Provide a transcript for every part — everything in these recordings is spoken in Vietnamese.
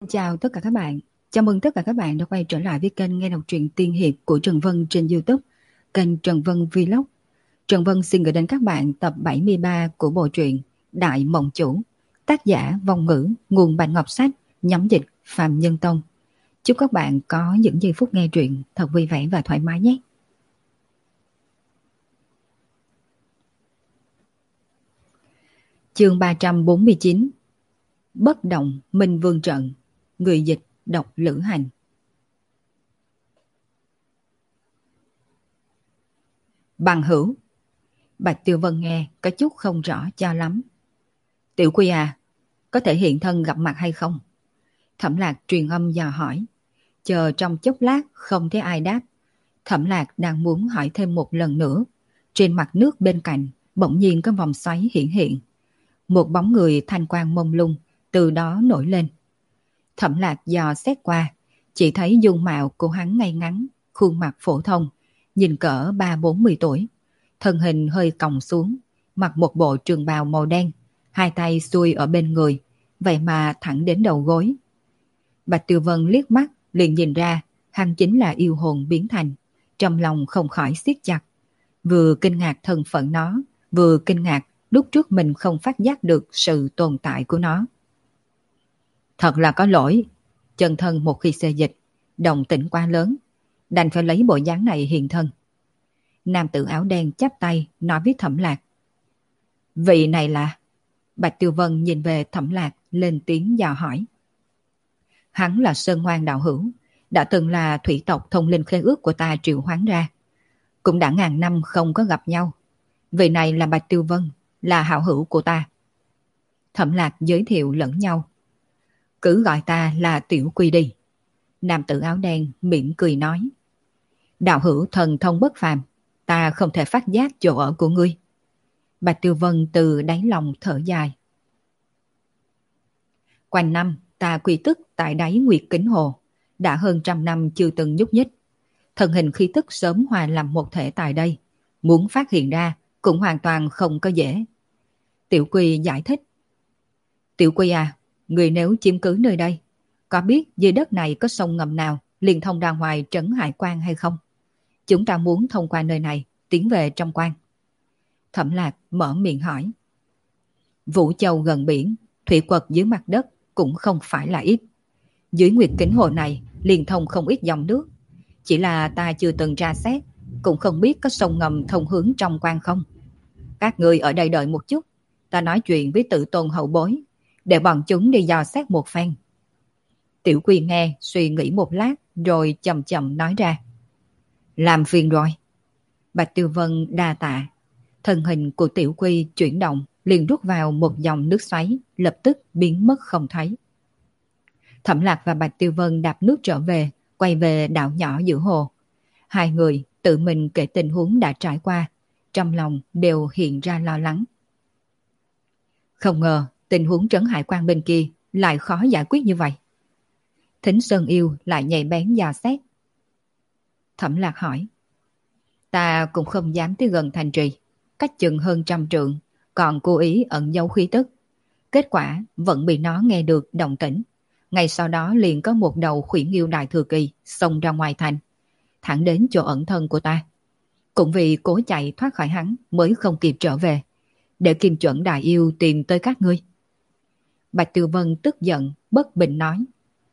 Chào tất cả các bạn. Chào mừng tất cả các bạn đã quay trở lại với kênh nghe đọc truyện tiên hiệp của Trần Vân trên YouTube, kênh Trần Vân Vlog. Trần Vân xin gửi đến các bạn tập 73 của bộ truyện Đại Mộng Chủ, tác giả Vong Ngữ, nguồn Bạch Ngọc Sách, nhóm dịch Phạm Nhân Tông. Chúc các bạn có những giây phút nghe truyện thật vui vẻ và thoải mái nhé. Chương 349, Bất động Minh Vương trận. Người dịch đọc Lữ Hành. Bằng hữu. Bạch Tiêu Vân nghe có chút không rõ cho lắm. Tiểu Quy à, có thể hiện thân gặp mặt hay không? Thẩm Lạc truyền âm dò hỏi. Chờ trong chốc lát không thấy ai đáp. Thẩm Lạc đang muốn hỏi thêm một lần nữa. Trên mặt nước bên cạnh bỗng nhiên có vòng xoáy hiện hiện. Một bóng người thanh quang mông lung từ đó nổi lên. Thẩm Lạc dò xét qua, chỉ thấy dung mạo của hắn ngay ngắn, khuôn mặt phổ thông, nhìn cỡ 30-40 tuổi. Thân hình hơi còng xuống, mặc một bộ trường bào màu đen, hai tay xuôi ở bên người, vậy mà thẳng đến đầu gối. Bạch Tiêu Vân liếc mắt liền nhìn ra hắn chính là yêu hồn biến thành, trong lòng không khỏi siết chặt. Vừa kinh ngạc thân phận nó, vừa kinh ngạc lúc trước mình không phát giác được sự tồn tại của nó. Thật là có lỗi, chân thân một khi xê dịch, động tĩnh quá lớn, đành phải lấy bộ dáng này hiện thân. Nam tử áo đen chắp tay nói với Thẩm Lạc. Vị này là... Bạch Tiêu Vân nhìn về Thẩm Lạc lên tiếng dò hỏi. Hắn là Sơn Ngoan đạo hữu, đã từng là thủy tộc thông linh khế ước của ta triệu hoán ra. Cũng đã ngàn năm không có gặp nhau. Vị này là Bạch Tiêu Vân, là hảo hữu của ta. Thẩm Lạc giới thiệu lẫn nhau. Cứ gọi ta là Tiểu Quy đi. Nam tử áo đen mỉm cười nói. Đạo hữu thần thông bất phàm, ta không thể phát giác chỗ ở của ngươi. Bạch Tiêu Vân từ đáy lòng thở dài. Quanh năm ta quy tức tại đáy Nguyệt Kính Hồ, đã hơn 100 năm chưa từng nhúc nhích. Thân hình khí tức sớm hòa làm một thể tại đây, muốn phát hiện ra cũng hoàn toàn không có dễ. Tiểu Quy giải thích. Tiểu Quy à, người nếu chiếm cứ nơi đây, có biết dưới đất này có sông ngầm nào liên thông ra ngoài trấn Hải Quan hay không? Chúng ta muốn thông qua nơi này tiến về trong quan. Thẩm Lạc mở miệng hỏi. Vũ Châu gần biển, thủy quật dưới mặt đất cũng không phải là ít. Dưới Nguyệt Kính Hồ này liên thông không ít dòng nước. Chỉ là ta chưa từng tra xét, cũng không biết có sông ngầm thông hướng trong quan không. Các người ở đây đợi một chút, ta nói chuyện với Tự Tôn hậu bối, để bọn chúng đi dò xét một phen. Tiểu Quy nghe suy nghĩ một lát rồi chậm chậm nói ra. Làm phiền rồi. Bạch Tiêu Vân đa tạ. Thân hình của Tiểu Quy chuyển động, liền rút vào một dòng nước xoáy, lập tức biến mất không thấy. Thẩm Lạc và Bạch Tiêu Vân đạp nước trở về, quay về đảo nhỏ giữa hồ. Hai người tự mình kể tình huống đã trải qua, trong lòng đều hiện ra lo lắng. Không ngờ tình huống trấn Hải Quan bên kia lại khó giải quyết như vậy. Thính Sơn Yêu lại nhạy bén dò xét. Thẩm Lạc hỏi. Ta cũng không dám tới gần thành trì, cách chừng hơn 100 trượng, còn cố ý ẩn giấu khí tức. Kết quả vẫn bị nó nghe được động tĩnh. Ngay sau đó liền có một đầu khuyển yêu đại thừa kỳ xông ra ngoài thành, thẳng đến chỗ ẩn thân của ta. Cũng vì cố chạy thoát khỏi hắn mới không kịp trở về, để Kim Chuẩn đại yêu tìm tới các ngươi. Bạch Tiêu Vân tức giận, bất bình nói.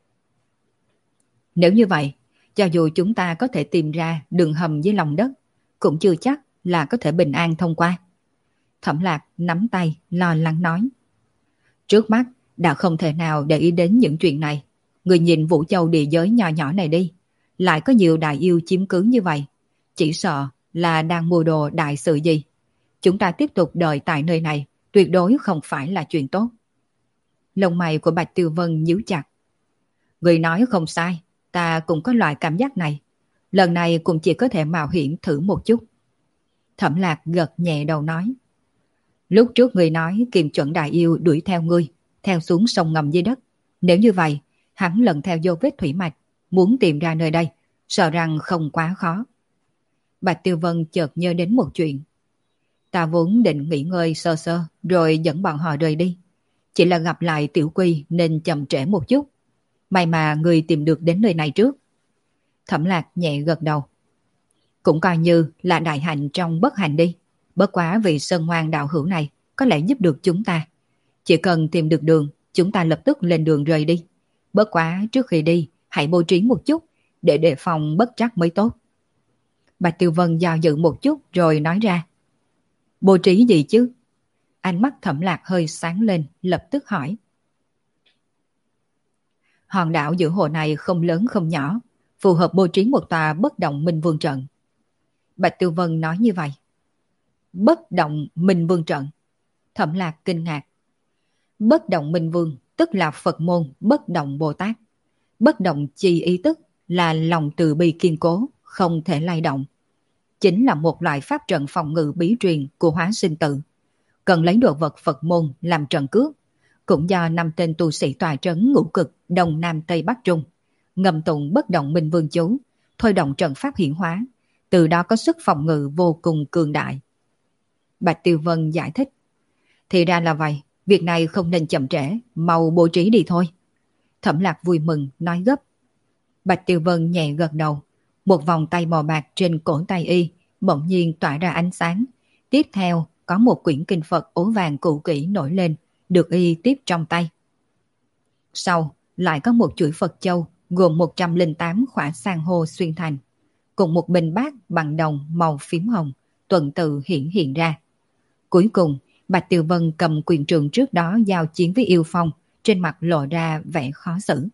Nếu như vậy, cho dù chúng ta có thể tìm ra đường hầm dưới lòng đất, cũng chưa chắc là có thể bình an thông qua. Thẩm Lạc nắm tay, lo lắng nói. Trước mắt, đã không thể nào để ý đến những chuyện này. Người nhìn Vũ Châu địa giới nhỏ nhỏ này đi, lại có nhiều đại yêu chiếm cứ như vậy. Chỉ sợ là đang mưu đồ đại sự gì. Chúng ta tiếp tục đợi tại nơi này, tuyệt đối không phải là chuyện tốt. Lông mày của Bạch Tiêu Vân nhíu chặt. Người nói không sai, ta cũng có loại cảm giác này. Lần này cũng chỉ có thể mạo hiểm thử một chút. Thẩm Lạc gật nhẹ đầu nói. Lúc trước người nói Kim Chuẩn đại yêu đuổi theo ngươi, theo xuống sông ngầm dưới đất. Nếu như vậy, hắn lần theo vô vết thủy mạch, muốn tìm ra nơi đây, sợ rằng không quá khó. Bạch Tiêu Vân chợt nhớ đến một chuyện. Ta vốn định nghỉ ngơi sơ sơ, rồi dẫn bọn họ rời đi. Chỉ là gặp lại Tiểu Quy nên chậm trễ một chút. May mà người tìm được đến nơi này trước. Thẩm Lạc nhẹ gật đầu. Cũng coi như là đại hạnh trong bất hạnh đi. Bất quá vì sơn ngoan đạo hữu này có lẽ giúp được chúng ta. Chỉ cần tìm được đường, chúng ta lập tức lên đường rời đi. Bất quá trước khi đi, hãy bố trí một chút để đề phòng bất trắc mới tốt. Bạch Tiêu Vân do dự một chút rồi nói ra. Bố trí gì chứ? Ánh mắt Thẩm Lạc hơi sáng lên, lập tức hỏi. Hòn đảo giữa hồ này không lớn không nhỏ, phù hợp bố trí một tòa bất động minh vương trận. Bạch Tiêu Vân nói như vậy. Bất động minh vương trận. Thẩm Lạc kinh ngạc. Bất động minh vương tức là Phật môn bất động Bồ Tát. Bất động chi ý tức là lòng từ bi kiên cố, không thể lay động. Chính là một loại pháp trận phòng ngự bí truyền của Hóa Sinh Tự. Cần lấy đồ vật Phật môn làm trận cước, cũng do 5 tên tu sĩ tòa trấn ngũ cực Đông Nam Tây Bắc Trung ngầm tụng bất động minh vương chú, thôi động trận pháp hiển hóa, từ đó có sức phòng ngự vô cùng cường đại. Bạch Tiêu Vân giải thích. Thì ra là vậy, việc này không nên chậm trễ, mau bố trí đi thôi. Thẩm Lạc vui mừng nói gấp. Bạch Tiêu Vân nhẹ gật đầu, một vòng tay màu bạc trên cổ tay y bỗng nhiên tỏa ra ánh sáng. Tiếp theo có một quyển kinh Phật ố vàng cũ kỹ nổi lên, được y tiếp trong tay. Sau lại có một chuỗi Phật châu gồm 108 khỏa san hô xuyên thành, cùng một bình bát bằng đồng màu phím hồng tuần tự hiện ra. Cuối cùng, Bạch Tiêu Vân cầm quyền trường trước đó giao chiến với Yêu Phong, trên mặt lộ ra vẻ khó xử.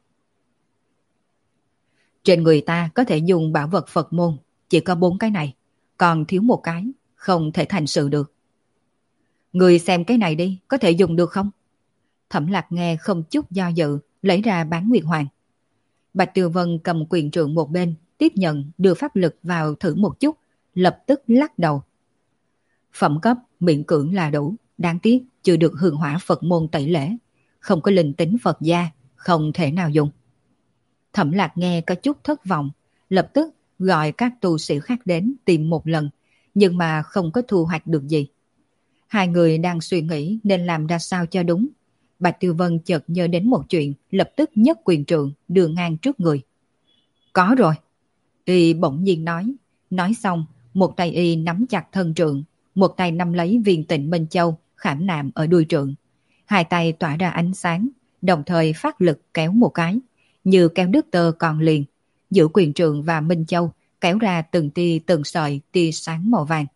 Trên người ta có thể dùng bảo vật Phật môn, chỉ có 4 cái này, còn thiếu một cái, không thể thành sự được. Người xem cái này đi, có thể dùng được không? Thẩm Lạc nghe không chút do dự, lấy ra Bán Nguyệt Hoàng. Bạch Tiêu Vân cầm quyền trượng một bên, tiếp nhận đưa pháp lực vào thử một chút, lập tức lắc đầu. Phẩm cấp miễn cưỡng là đủ, đáng tiếc chưa được hương hỏa Phật môn tẩy lễ, không có linh tính Phật gia, không thể nào dùng. Thẩm Lạc nghe có chút thất vọng, lập tức gọi các tu sĩ khác đến tìm một lần, nhưng mà không có thu hoạch được gì. Hai người đang suy nghĩ nên làm ra sao cho đúng. Bạch Tiêu Vân chợt nhớ đến một chuyện, lập tức nhấc quyền trượng đưa ngang trước người. Có rồi. Y bỗng nhiên nói xong, một tay y nắm chặt thân trượng, một tay nắm lấy viên Tịnh Minh Châu khảm nạm ở đuôi trượng. Hai tay tỏa ra ánh sáng, đồng thời phát lực kéo một cái, như kéo đứt tơ còn liền, giữa quyền trượng và Minh Châu kéo ra từng tia từng sợi tia sáng màu vàng.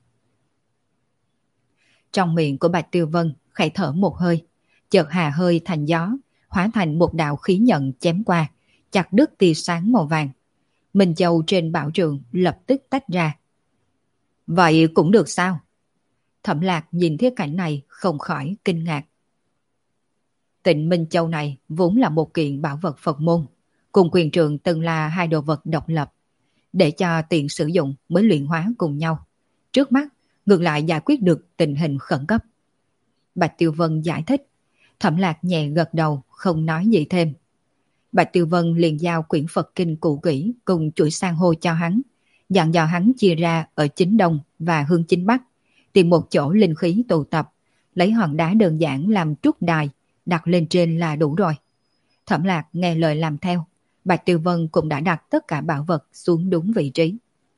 Trong miệng của Bạch Tiêu Vân khẽ thở một hơi, chợt hà hơi thành gió, hóa thành một đạo khí nhận chém qua, chặt đứt tia sáng màu vàng. Minh Châu trên bảo trượng lập tức tách ra. Vậy cũng được sao? Thẩm Lạc nhìn thấy cảnh này không khỏi kinh ngạc. Tịnh Minh Châu này vốn là một kiện bảo vật Phật môn, cùng quyền trượng từng là hai đồ vật độc lập, để cho tiện sử dụng mới luyện hóa cùng nhau. Trước mắt ngược lại giải quyết được tình hình khẩn cấp. Bạch Tiêu Vân giải thích. Thẩm Lạc nhẹ gật đầu, không nói gì thêm. Bạch Tiêu Vân liền giao quyển Phật kinh cũ kỹ cùng chuỗi san hô cho hắn, dặn dò hắn chia ra ở chính đông và hướng chính bắc, tìm một chỗ linh khí tụ tập, lấy hòn đá đơn giản làm trúc đài, đặt lên trên là đủ rồi. Thẩm Lạc nghe lời làm theo, Bạch Tiêu Vân cũng đã đặt tất cả bảo vật xuống đúng vị trí.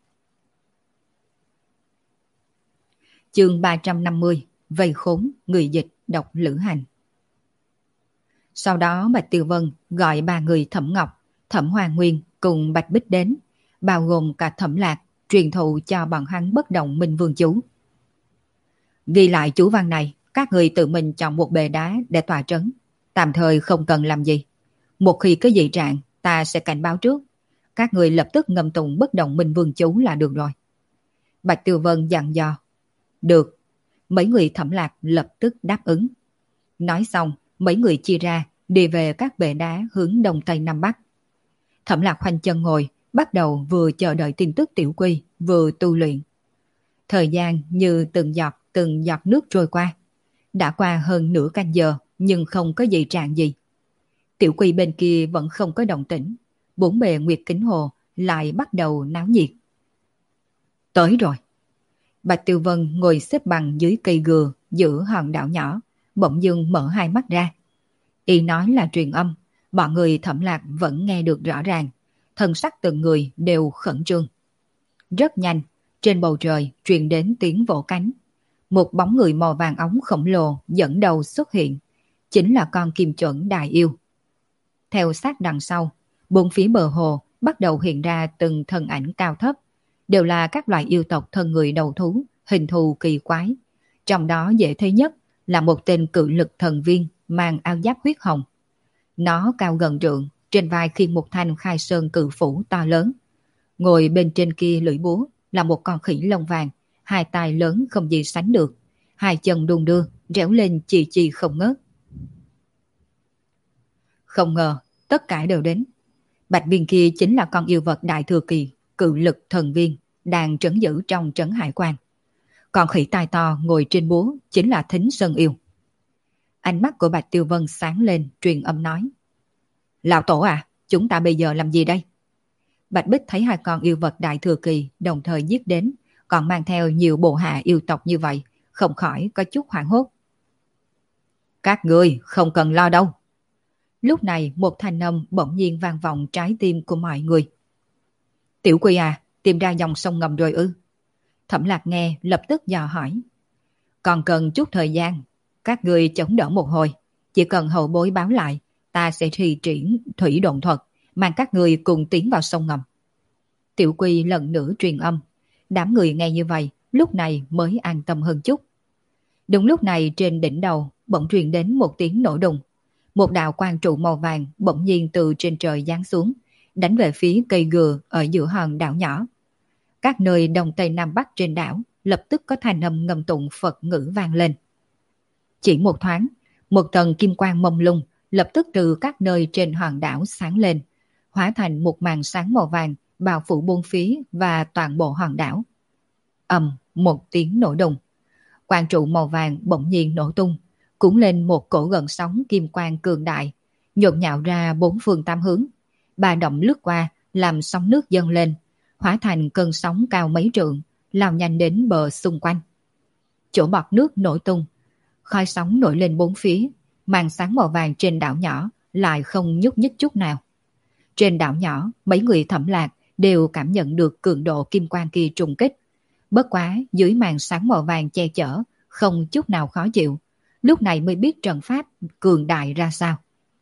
Chương 350, vây khốn, người dịch, độc lữ hành. Sau đó Bạch Tiêu Vân gọi 3 người Thẩm Ngọc, Thẩm Hoa Nguyên cùng Bạch Bích đến, bao gồm cả Thẩm Lạc, truyền thụ cho bọn hắn bất động minh vương chú. Ghi lại chú văn này, các người tự mình chọn một bề đá để tòa trấn, tạm thời không cần làm gì. Một khi có dị trạng, ta sẽ cảnh báo trước. Các người lập tức ngâm tụng bất động minh vương chú là được rồi. Bạch Tiêu Vân dặn dò. Được. Mấy người Thẩm Lạc lập tức đáp ứng. Nói xong, mấy người chia ra, đi về các bệ đá hướng đông tây nam bắc. Thẩm Lạc khoanh chân ngồi, bắt đầu vừa chờ đợi tin tức Tiểu Quy, vừa tu luyện. Thời gian như từng giọt nước trôi qua. Đã qua hơn nửa canh giờ, nhưng không có dị trạng gì. Tiểu Quy bên kia vẫn không có động tĩnh. Bốn bề Nguyệt Kính Hồ lại bắt đầu náo nhiệt. Tới rồi. Bạch Tiêu Vân ngồi xếp bằng dưới cây gừa giữa hòn đảo nhỏ, bỗng dưng mở hai mắt ra. Y nói là truyền âm, Bọn người Thẩm Lạc vẫn nghe được rõ ràng, thân sắc từng người đều khẩn trương. Rất nhanh, trên bầu trời truyền đến tiếng vỗ cánh. Một bóng người màu vàng óng khổng lồ dẫn đầu xuất hiện, chính là con kim chuẩn đại yêu. Theo sát đằng sau, bốn phía bờ hồ bắt đầu hiện ra từng thân ảnh cao thấp, đều là các loài yêu tộc thân người đầu thú, hình thù kỳ quái. Trong đó dễ thấy nhất là một tên cự lực thần viên mang áo giáp huyết hồng. Nó cao gần trượng, trên vai khiêng một thanh khai sơn cự phủ to lớn. Ngồi bên trên kia lưỡi búa là một con khỉ lông vàng, hai tay lớn không gì sánh được, hai chân đung đưa, réo lên chì chì không ngớt. Không ngờ, tất cả đều đến. Bạch viên kia chính là con yêu vật đại thừa kỳ, cự lực thần viên, đang trấn giữ trong trấn hải quan. Còn khỉ tai to ngồi trên búa chính là Thính Sơn Yêu. Ánh mắt của Bạch Tiêu Vân sáng lên, truyền âm nói: Lão tổ à, chúng ta bây giờ làm gì đây? Bạch Bích thấy hai con yêu vật đại thừa kỳ đồng thời giết đến, còn mang theo nhiều bộ hạ yêu tộc như vậy, không khỏi có chút hoảng hốt. Các ngươi không cần lo đâu. Lúc này một thanh âm bỗng nhiên vang vọng trái tim của mọi người. Tiểu Quy à, tìm ra dòng sông ngầm rồi ư? Thẩm Lạc nghe lập tức dò hỏi. Còn cần chút thời gian, các ngươi chống đỡ một hồi, chỉ cần hậu bối báo lại, ta sẽ thi triển thủy độn thuật, mang các ngươi cùng tiến vào sông ngầm. Tiểu Quy lần nữa truyền âm. Đám người nghe như vậy, lúc này mới an tâm hơn chút. Đúng lúc này trên đỉnh đầu bỗng truyền đến một tiếng nổ đùng. Một đạo quang trụ màu vàng bỗng nhiên từ trên trời giáng xuống, đánh về phía cây gừa ở giữa hòn đảo nhỏ. Các nơi đông tây nam bắc trên đảo lập tức có thanh âm ngâm tụng Phật ngữ vang lên. Chỉ một thoáng, một tầng kim quang mông lung lập tức từ các nơi trên hòn đảo sáng lên, hóa thành một màn sáng màu vàng bao phủ bốn phía và toàn bộ hòn đảo. Ầm, một tiếng nổ đùng. Quang trụ màu vàng bỗng nhiên nổ tung, cuốn lên một cổ gợn sóng kim quang cường đại, nhộn nhạo ra bốn phương tám hướng. Ba động lướt qua, làm sóng nước dâng lên, hóa thành cơn sóng cao mấy trượng, lao nhanh đến bờ xung quanh. Chỗ bọt nước nổi tung, khói sóng nổi lên bốn phía, màn sáng màu vàng trên đảo nhỏ lại không nhúc nhích chút nào. Trên đảo nhỏ, mấy người Thẩm Lạc đều cảm nhận được cường độ kim quang kia trùng kích. Bất quá dưới màn sáng màu vàng che chở, không chút nào khó chịu. Lúc này mới biết trận pháp cường đại ra sao.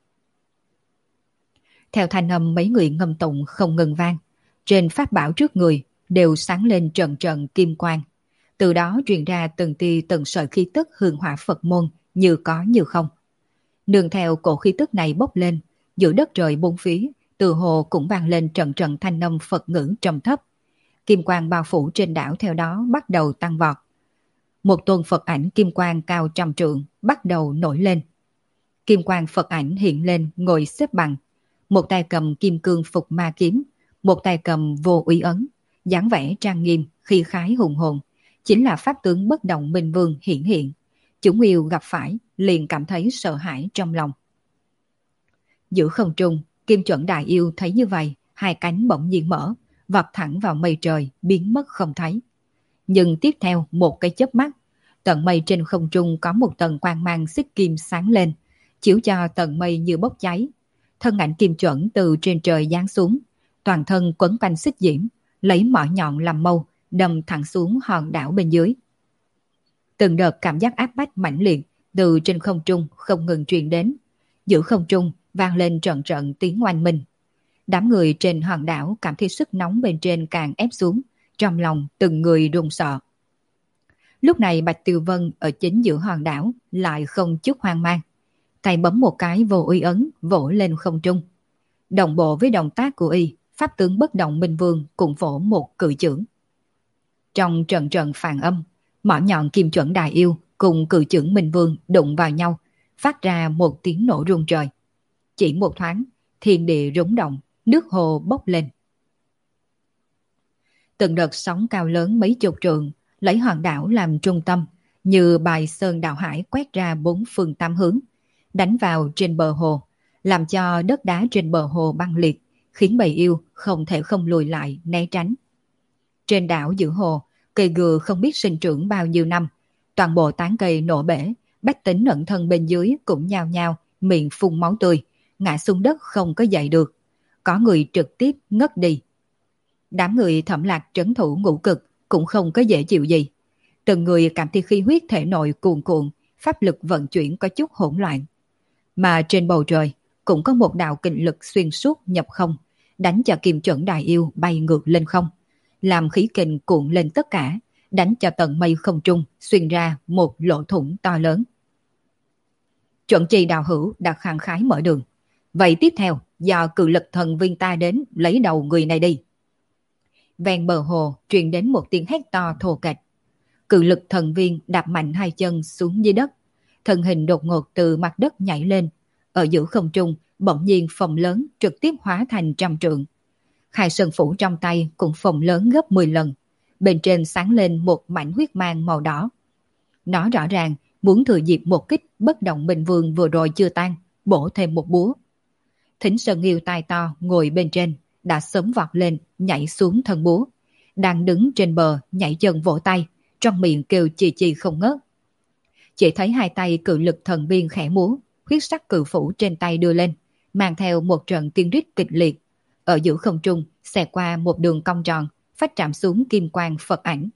Theo thanh âm mấy người ngâm tụng không ngừng vang, trên pháp bảo trước người đều sáng lên trận trận kim quang. Từ đó truyền ra từng tia từng sợi khí tức hương hỏa Phật môn như có như không. Nương theo cổ khí tức này bốc lên, giữa đất trời bốn phía, từ hồ cũng vang lên trận trận thanh âm Phật ngữ trầm thấp. Kim quang bao phủ trên đảo theo đó bắt đầu tăng vọt. Một tôn Phật ảnh kim quang cao trăm trượng bắt đầu nổi lên. Kim quang Phật ảnh hiện lên ngồi xếp bằng, một tay cầm kim cương phục ma kiếm, một tay cầm vô uy ấn, dáng vẻ trang nghiêm, khí khái hùng hồn, chính là pháp tướng bất động minh vương hiện hiện. Chúng yêu gặp phải liền cảm thấy sợ hãi trong lòng. Giữa không trung, Kim Chuẩn đại yêu thấy như vậy, hai cánh bỗng nhiên mở, vọt thẳng vào mây trời, biến mất không thấy. Nhưng tiếp theo một cái chớp mắt, tận mây trên không trung có một tầng quang mang xích kim sáng lên, chiếu cho tầng mây như bốc cháy. Thân ảnh Kim Chuẩn từ trên trời giáng xuống, toàn thân quấn quanh xích diễm, lấy mỏ nhọn làm mâu, đâm thẳng xuống hòn đảo bên dưới. Từng đợt cảm giác áp bách mãnh liệt từ trên không trung không ngừng truyền đến, giữa không trung vang lên trận trận tiếng oanh minh. Đám người trên hòn đảo cảm thấy sức nóng bên trên càng ép xuống, trong lòng từng người run sợ. Lúc này Bạch Tiêu Vân ở chính giữa hòn đảo lại không chút hoang mang, tay bấm một cái vô uy ấn vỗ lên không trung. Đồng bộ với động tác của y, pháp tướng bất động minh vương cũng vỗ một cự chưởng. Trong trận trận phàn âm, mỏ nhọn Kim Chuẩn đại yêu cùng cự chưởng minh vương đụng vào nhau, phát ra một tiếng nổ rung trời. Chỉ một thoáng, thiên địa rúng động, nước hồ bốc lên. Từng đợt sóng cao lớn mấy chục trượng, lấy hòn đảo làm trung tâm, như bài sơn đảo hải quét ra bốn phương tám hướng, đánh vào trên bờ hồ, làm cho đất đá trên bờ hồ băng liệt, khiến bầy yêu không thể không lùi lại né tránh. Trên đảo giữa hồ, cây gừa không biết sinh trưởng bao nhiêu năm, toàn bộ tán cây nổ bể, bách tính ẩn thân bên dưới cũng nhao nhao miệng phun máu tươi, ngã xuống đất không có dậy được, có người trực tiếp ngất đi. Đám người Thẩm Lạc trấn thủ ngũ cực cũng không có dễ chịu gì. Từng người cảm thấy khí huyết thể nội cuồn cuộn, pháp lực vận chuyển có chút hỗn loạn. Mà trên bầu trời cũng có một đạo kình lực xuyên suốt nhập không, đánh cho Kim Chuẩn Đại Yêu bay ngược lên không, làm khí kình cuộn lên tất cả, đánh cho tầng mây không trung xuyên ra một lỗ thủng to lớn. Chuẩn Chi đạo hữu đã khẳng khái mở đường. Vậy tiếp theo, do cự lực thần viên ta đến lấy đầu người này đi. Ven bờ hồ truyền đến một tiếng hét to thô kệch. Cự lực thần viên đạp mạnh hai chân xuống dưới đất, thân hình đột ngột từ mặt đất nhảy lên, ở giữa không trung bỗng nhiên phồng lớn trực tiếp hóa thành trăm trượng. Khai sơn phủ trong tay cũng phồng lớn gấp 10 lần, bên trên sáng lên một mảnh huyết mang màu đỏ. Nó rõ ràng muốn thừa dịp một kích bất động Minh Vương vừa rồi chưa tan, bổ thêm một búa. Thính Sơn Nghiêu tai to ngồi bên trên, đã sớm vọt lên, nhảy xuống thân búa. Đang đứng trên bờ, nhảy chân vỗ tay, trong miệng kêu chì chì không ngớt. Chỉ thấy hai tay cự lực thần viên khẽ múa, huyết sắc cự phủ trên tay đưa lên, mang theo một trận tiên rít kịch liệt. Ở giữa không trung, xẹt qua một đường cong tròn, phách chạm xuống kim quang Phật ảnh.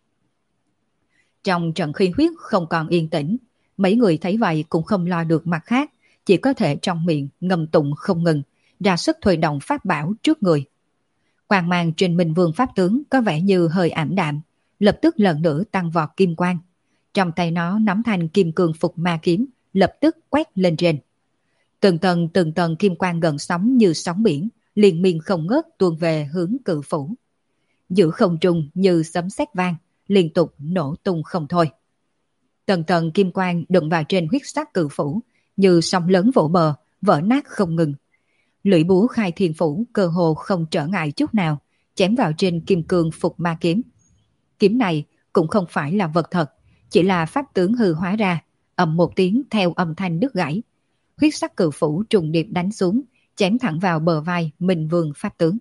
Trong trận khí huyết không còn yên tĩnh, mấy người thấy vậy cũng không lo được mặt khác, chỉ có thể trong miệng ngâm tụng không ngừng, ra sức thôi động pháp bảo trước người. Quang mang trên Minh Vương pháp tướng có vẻ như hơi ảm đạm, lập tức lần nữa tăng vọt kim quang. Trong tay nó nắm thành kim cương phục ma kiếm, lập tức quét lên trên. Từng tầng kim quang gần sóng như sóng biển, liên miên không ngớt tuôn về hướng cự phủ. Giữa không trung như sấm sét vang, liên tục nổ tung không thôi. Tầng tầng kim quang đụng vào trên huyết sắc cự phủ, như sóng lớn vỗ bờ, vỡ nát không ngừng. Lưỡi búa khai thiên phủ cơ hồ không trở ngại chút nào, chém vào trên kim cương phục ma kiếm. Kiếm này cũng không phải là vật thật, chỉ là pháp tướng hư hóa ra, ầm một tiếng theo âm thanh đứt gãy. Huyết sắc cự phủ trùng điệp đánh xuống, chém thẳng vào bờ vai Minh Vương pháp tướng.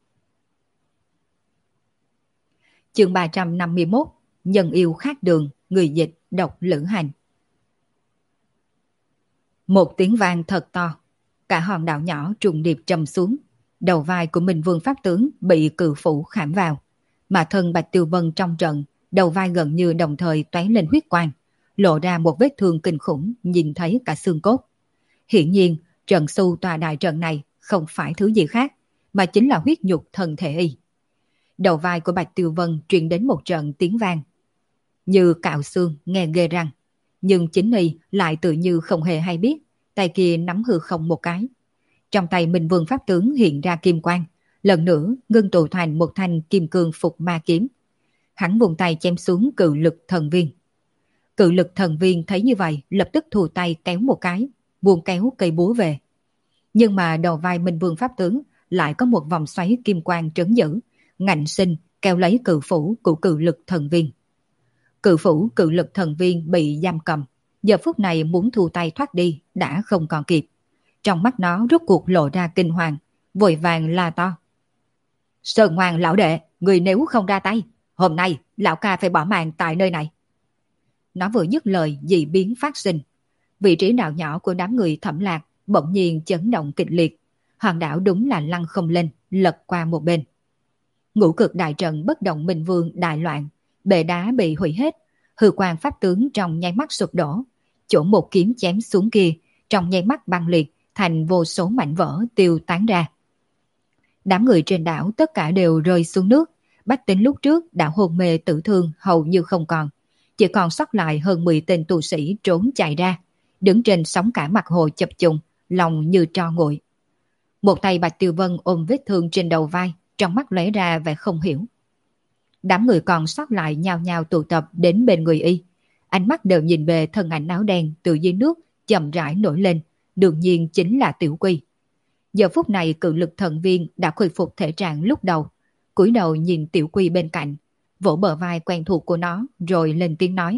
Chương 351, Nhân yêu khác đường, người dịch độc lữ hành. Một tiếng vang thật to, cả hòn đảo nhỏ trùng điệp trầm xuống, đầu vai của Minh Vương pháp tướng bị cự phủ khảm vào, mà thân Bạch Tiêu Vân trong trận, đầu vai gần như đồng thời tóe lên huyết quang, lộ ra một vết thương kinh khủng, nhìn thấy cả xương cốt. Hiển nhiên, trận su tòa đại trận này không phải thứ gì khác, mà chính là huyết nhục thân thể y. Đầu vai của Bạch Tiêu Vân truyền đến một trận tiếng vang, như cạo xương nghe ghê răng, nhưng chính y lại tự như không hề hay biết, tay kia nắm hư không một cái. Trong tay Minh Vương pháp tướng hiện ra kim quang, lần nữa ngưng tụ thành một thanh kim cương phục ma kiếm. Hắn vùng tay chém xuống cự lực thần viên. Cự lực thần viên thấy như vậy, lập tức thù tay kéo một cái, buông kéo cây búa về. Nhưng mà đầu vai Minh Vương pháp tướng lại có một vòng xoáy kim quang trấn giữ, ngạnh sinh kéo lấy cự phủ của cự lực thần viên. Cự phủ cự lực thần viên bị giam cầm, giờ phút này muốn thu tay thoát đi đã không còn kịp. Trong mắt nó rốt cuộc lộ ra kinh hoàng, vội vàng la to: Sơn Ngoan lão đệ, người nếu không ra tay, hôm nay lão ca phải bỏ mạng tại nơi này. Nó vừa dứt lời, dị biến phát sinh. Vị trí đảo nhỏ của đám người Thẩm Lạc bỗng nhiên chấn động kịch liệt, hòn đảo đúng là lăn không lên, lật qua một bên. Ngũ cực đại trận bất động Minh Vương đại loạn, bệ đá bị hủy hết, hư quang pháp tướng trong nháy mắt sụp đổ, chỗ một kiếm chém xuống kia trong nháy mắt băng liệt thành vô số mảnh vỡ tiêu tán ra. Đám người trên đảo tất cả đều rơi xuống nước, bách tính lúc trước đã hôn mê tử thương hầu như không còn, chỉ còn sót lại hơn 10 tên tu sĩ trốn chạy ra, đứng trên sóng cả mặt hồ chập trùng, lòng như tro nguội. Một tay Bạch Tiêu Vân ôm vết thương trên đầu vai, trong mắt lóe ra vẻ không hiểu. Đám người còn sót lại nhao nhao tụ tập đến bên người y, ánh mắt đều nhìn về thân ảnh áo đen từ dưới nước chậm rãi nổi lên, đương nhiên chính là Tiểu Quy. Giờ phút này cự lực thần viên đã khôi phục thể trạng lúc đầu, cúi đầu nhìn Tiểu Quy bên cạnh, vỗ bờ vai quen thuộc của nó rồi lên tiếng nói: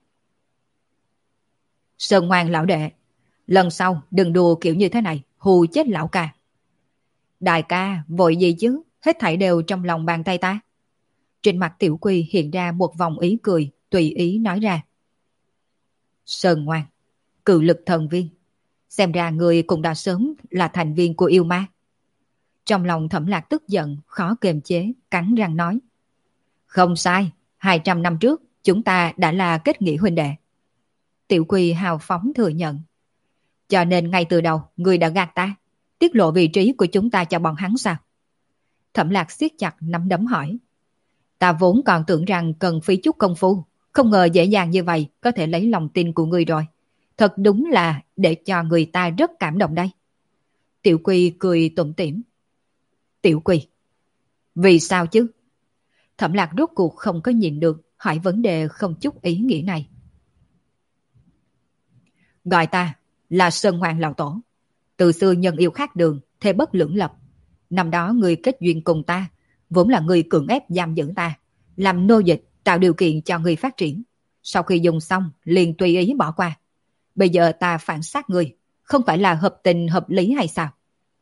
Sơn Ngoan lão đệ, lần sau đừng đùa kiểu như thế này, hù chết lão ca. Đại ca, vội gì chứ, hết thảy đều trong lòng bàn tay ta. Trên mặt Tiểu Quy hiện ra một vòng ý cười, tùy ý nói ra: Sơn Ngoan, cự lực thần viên, Xem ra người cũng đã sớm là thành viên của yêu ma. Trong lòng Thẩm Lạc tức giận, khó kiềm chế, cắn răng nói. Không sai, 200 năm trước chúng ta đã là kết nghĩa huynh đệ. Tiểu Quỳ hào phóng thừa nhận. Cho nên ngay từ đầu người đã gạt ta, tiết lộ vị trí của chúng ta cho bọn hắn sao? Thẩm Lạc siết chặt nắm đấm hỏi. Ta vốn còn tưởng rằng cần phí chút công phu, không ngờ dễ dàng như vậy có thể lấy lòng tin của người rồi. Thật đúng là để cho người ta rất cảm động đây. Tiểu Quỳ cười tủm tỉm. Tiểu Quỳ, vì sao chứ? Thẩm Lạc rốt cuộc không có nhìn được, hỏi vấn đề không chút ý nghĩa này. Gọi ta là Sơn Ngoan Lão Tổ. Từ xưa nhân yêu khác đường, thề bất lưỡng lập. Năm đó người kết duyên cùng ta, vốn là người cưỡng ép giam giữ ta, làm nô dịch, tạo điều kiện cho người phát triển. Sau khi dùng xong, liền tùy ý bỏ qua. Bây giờ ta phản sát người, không phải là hợp tình hợp lý hay sao?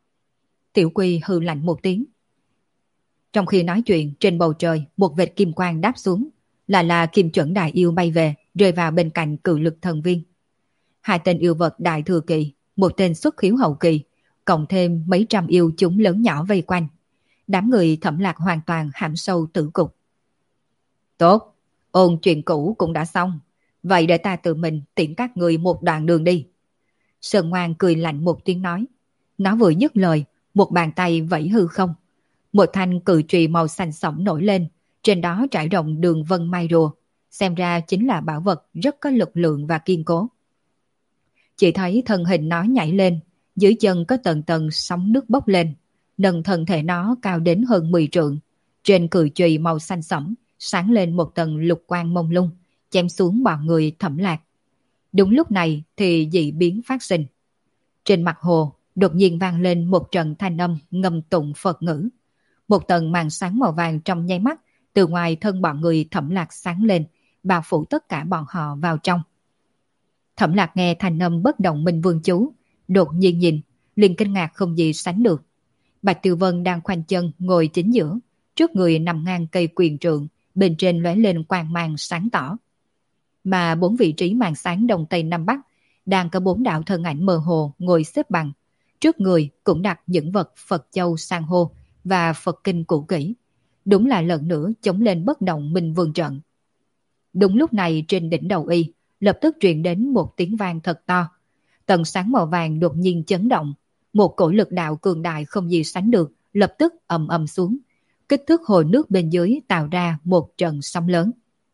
Tiểu Quy hừ lạnh một tiếng. Trong khi nói chuyện, trên bầu trời, một vệt kim quang đáp xuống, là Kim Chuẩn Đại Yêu bay về, rơi vào bên cạnh Cự Lực Thần Viên. Hai tên yêu vật đại thừa kỳ, một tên xuất khiếu hậu kỳ, cộng thêm mấy trăm yêu chúng lớn nhỏ vây quanh. Đám người Thẩm Lạc hoàn toàn hãm sâu tử cục. Tốt, ôn chuyện cũ cũng đã xong. Vậy để ta tự mình tiễn các người một đoạn đường đi. Sơn Ngoan cười lạnh một tiếng nói. Nó vừa dứt lời, một bàn tay vẫy hư không. Một thanh cự trùy màu xanh sẫm nổi lên, trên đó trải rộng đường vân mai rùa. Xem ra chính là bảo vật rất có lực lượng và kiên cố. Chỉ thấy thân hình nó nhảy lên, dưới chân có tầng tầng sóng nước bốc lên, nâng thân thể nó cao đến hơn 10 trượng. Trên cự chùy màu xanh sẫm sáng lên một tầng lục quang mông lung, chém xuống bọn người Thẩm Lạc. Đúng lúc này thì dị biến phát sinh. Trên mặt hồ đột nhiên vang lên một trận thanh âm ngâm tụng Phật ngữ. Một tầng màn sáng màu vàng trong nháy mắt từ ngoài thân bọn người Thẩm Lạc sáng lên, bao phủ tất cả bọn họ vào trong. Thẩm Lạc nghe thanh âm bất động minh vương chú, đột nhiên nhìn, liền kinh ngạc không gì sánh được. Bạch Tiêu Vân đang khoanh chân ngồi chính giữa, trước người nằm ngang cây quyền trượng, bên trên lóe lên quang mang sáng tỏ. Mà 4 vị trí màn sáng đông tây nam bắc đang có 4 đạo thân ảnh mơ hồ ngồi xếp bằng, trước người cũng đặt những vật Phật châu san hô và Phật kinh cũ kỹ. Đúng là lần nữa chống lên bất động minh vương trận. Đúng lúc này trên đỉnh đầu y lập tức truyền đến một tiếng vang thật to. Tầng sáng màu vàng đột nhiên chấn động, một cổ lực đạo cường đại không gì sánh được lập tức ầm ầm xuống, kích thước hồ nước bên dưới tạo ra một trận sóng lớn.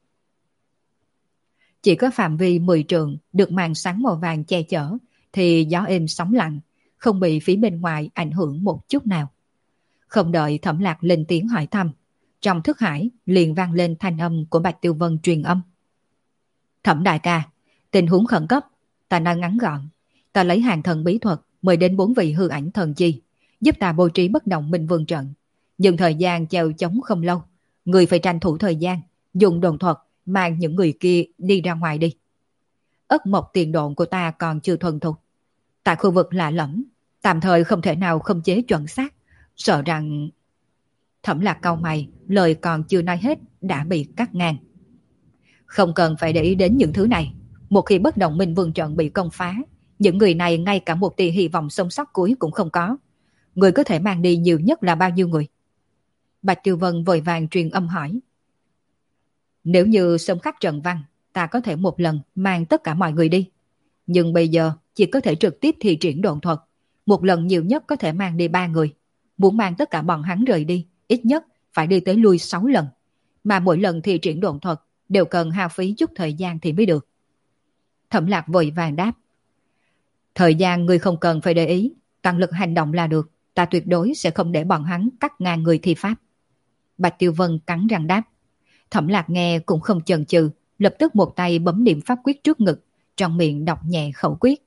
Chỉ có phạm vi 10 trượng được màn sáng màu vàng che chở thì gió êm sóng lặng, không bị phía bên ngoài ảnh hưởng một chút nào. Không đợi Thẩm Lạc lên tiếng hỏi thăm, trong thức hải liền vang lên thanh âm của Bạch Tiêu Vân truyền âm. Thẩm đại ca, tình huống khẩn cấp, ta nói ngắn gọn. Ta lấy hàng thần bí thuật mời đến 4 vị hư ảnh thần chi, giúp ta bố trí bất động minh vương trận. Nhưng thời gian chèo chống không lâu, người phải tranh thủ thời gian, dùng đồn thuật mang những người kia đi ra ngoài đi. Ất mộc tiền độn của ta còn chưa thuần thục. Tại khu vực lạ lẫm, tạm thời không thể nào khống chế chuẩn xác, sợ rằng... Thẩm Lạc cau mày, lời còn chưa nói hết đã bị cắt ngang. Không cần phải để ý đến những thứ này. Một khi bất động minh vương trận bị công phá, những người này ngay cả một tia hy vọng sống sót cuối cũng không có. Người có thể mang đi nhiều nhất là bao nhiêu người? Bạch Tiêu Vân vội vàng truyền âm hỏi. Nếu như sớm khắc trận văn, ta có thể một lần mang tất cả mọi người đi. Nhưng bây giờ chỉ có thể trực tiếp thi triển độn thuật. Một lần nhiều nhất có thể mang đi 3 người. Muốn mang tất cả bọn hắn rời đi, ít nhất phải đi tới lui 6 lần. Mà mỗi lần thi triển độn thuật đều cần hao phí chút thời gian thì mới được. Thẩm Lạc vội vàng đáp. Thời gian người không cần phải để ý, toàn lực hành động là được. Ta tuyệt đối sẽ không để bọn hắn cắt ngang người thi pháp. Bạch Tiêu Vân cắn răng đáp. Thẩm Lạc nghe cũng không chần chừ, lập tức một tay bấm niệm pháp quyết trước ngực, trong miệng đọc nhẹ khẩu quyết.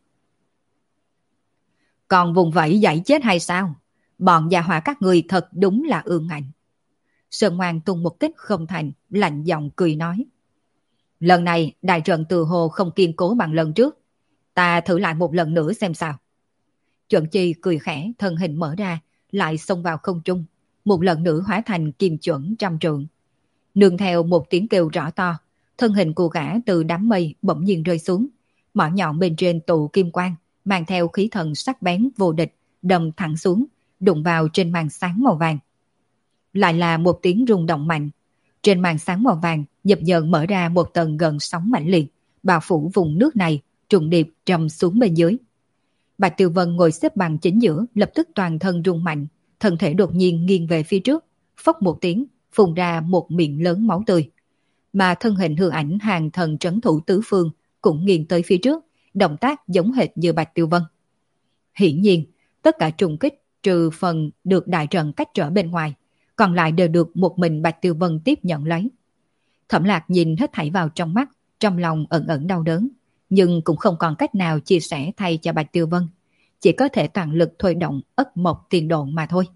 Còn vùng vẫy dãy chết hay sao? Bọn già hỏa các người thật đúng là ương ngạnh. Sơn Ngoan tung một kích không thành, lạnh giọng cười nói. Lần này đại trận từ hồ không kiên cố bằng lần trước. Ta thử lại một lần nữa xem sao. Chuẩn Chi cười khẽ, thân hình mở ra, lại xông vào không trung, một lần nữa hóa thành kim chuẩn trăm trượng. Nương theo một tiếng kêu rõ to, thân hình của gã từ đám mây bỗng nhiên rơi xuống, mỏ nhọn bên trên tụ kim quang, mang theo khí thần sắc bén vô địch, đâm thẳng xuống, đụng vào trên màn sáng màu vàng. Lại là một tiếng rung động mạnh. Trên màn sáng màu vàng dập dờn mở ra một tầng gần sóng mãnh liệt, bao phủ vùng nước này, trùng điệp trầm xuống bên dưới. Bạch Tiêu Vân ngồi xếp bằng chính giữa, lập tức toàn thân rung mạnh, thân thể đột nhiên nghiêng về phía trước, phốc một tiếng, phun ra một miệng lớn máu tươi. Mà thân hình hư ảnh hàng thần trấn thủ tứ phương cũng nghiêng tới phía trước, động tác giống hệt như Bạch Tiêu Vân. Hiển nhiên, tất cả trùng kích trừ phần được đại trận cách trở bên ngoài, còn lại đều được một mình Bạch Tiêu Vân tiếp nhận lấy. Thẩm Lạc nhìn hết thảy vào trong mắt, trong lòng ẩn ẩn đau đớn, nhưng cũng không còn cách nào chia sẻ thay cho Bạch Tiêu Vân, chỉ có thể toàn lực thôi động ất mộc tiền độn mà thôi.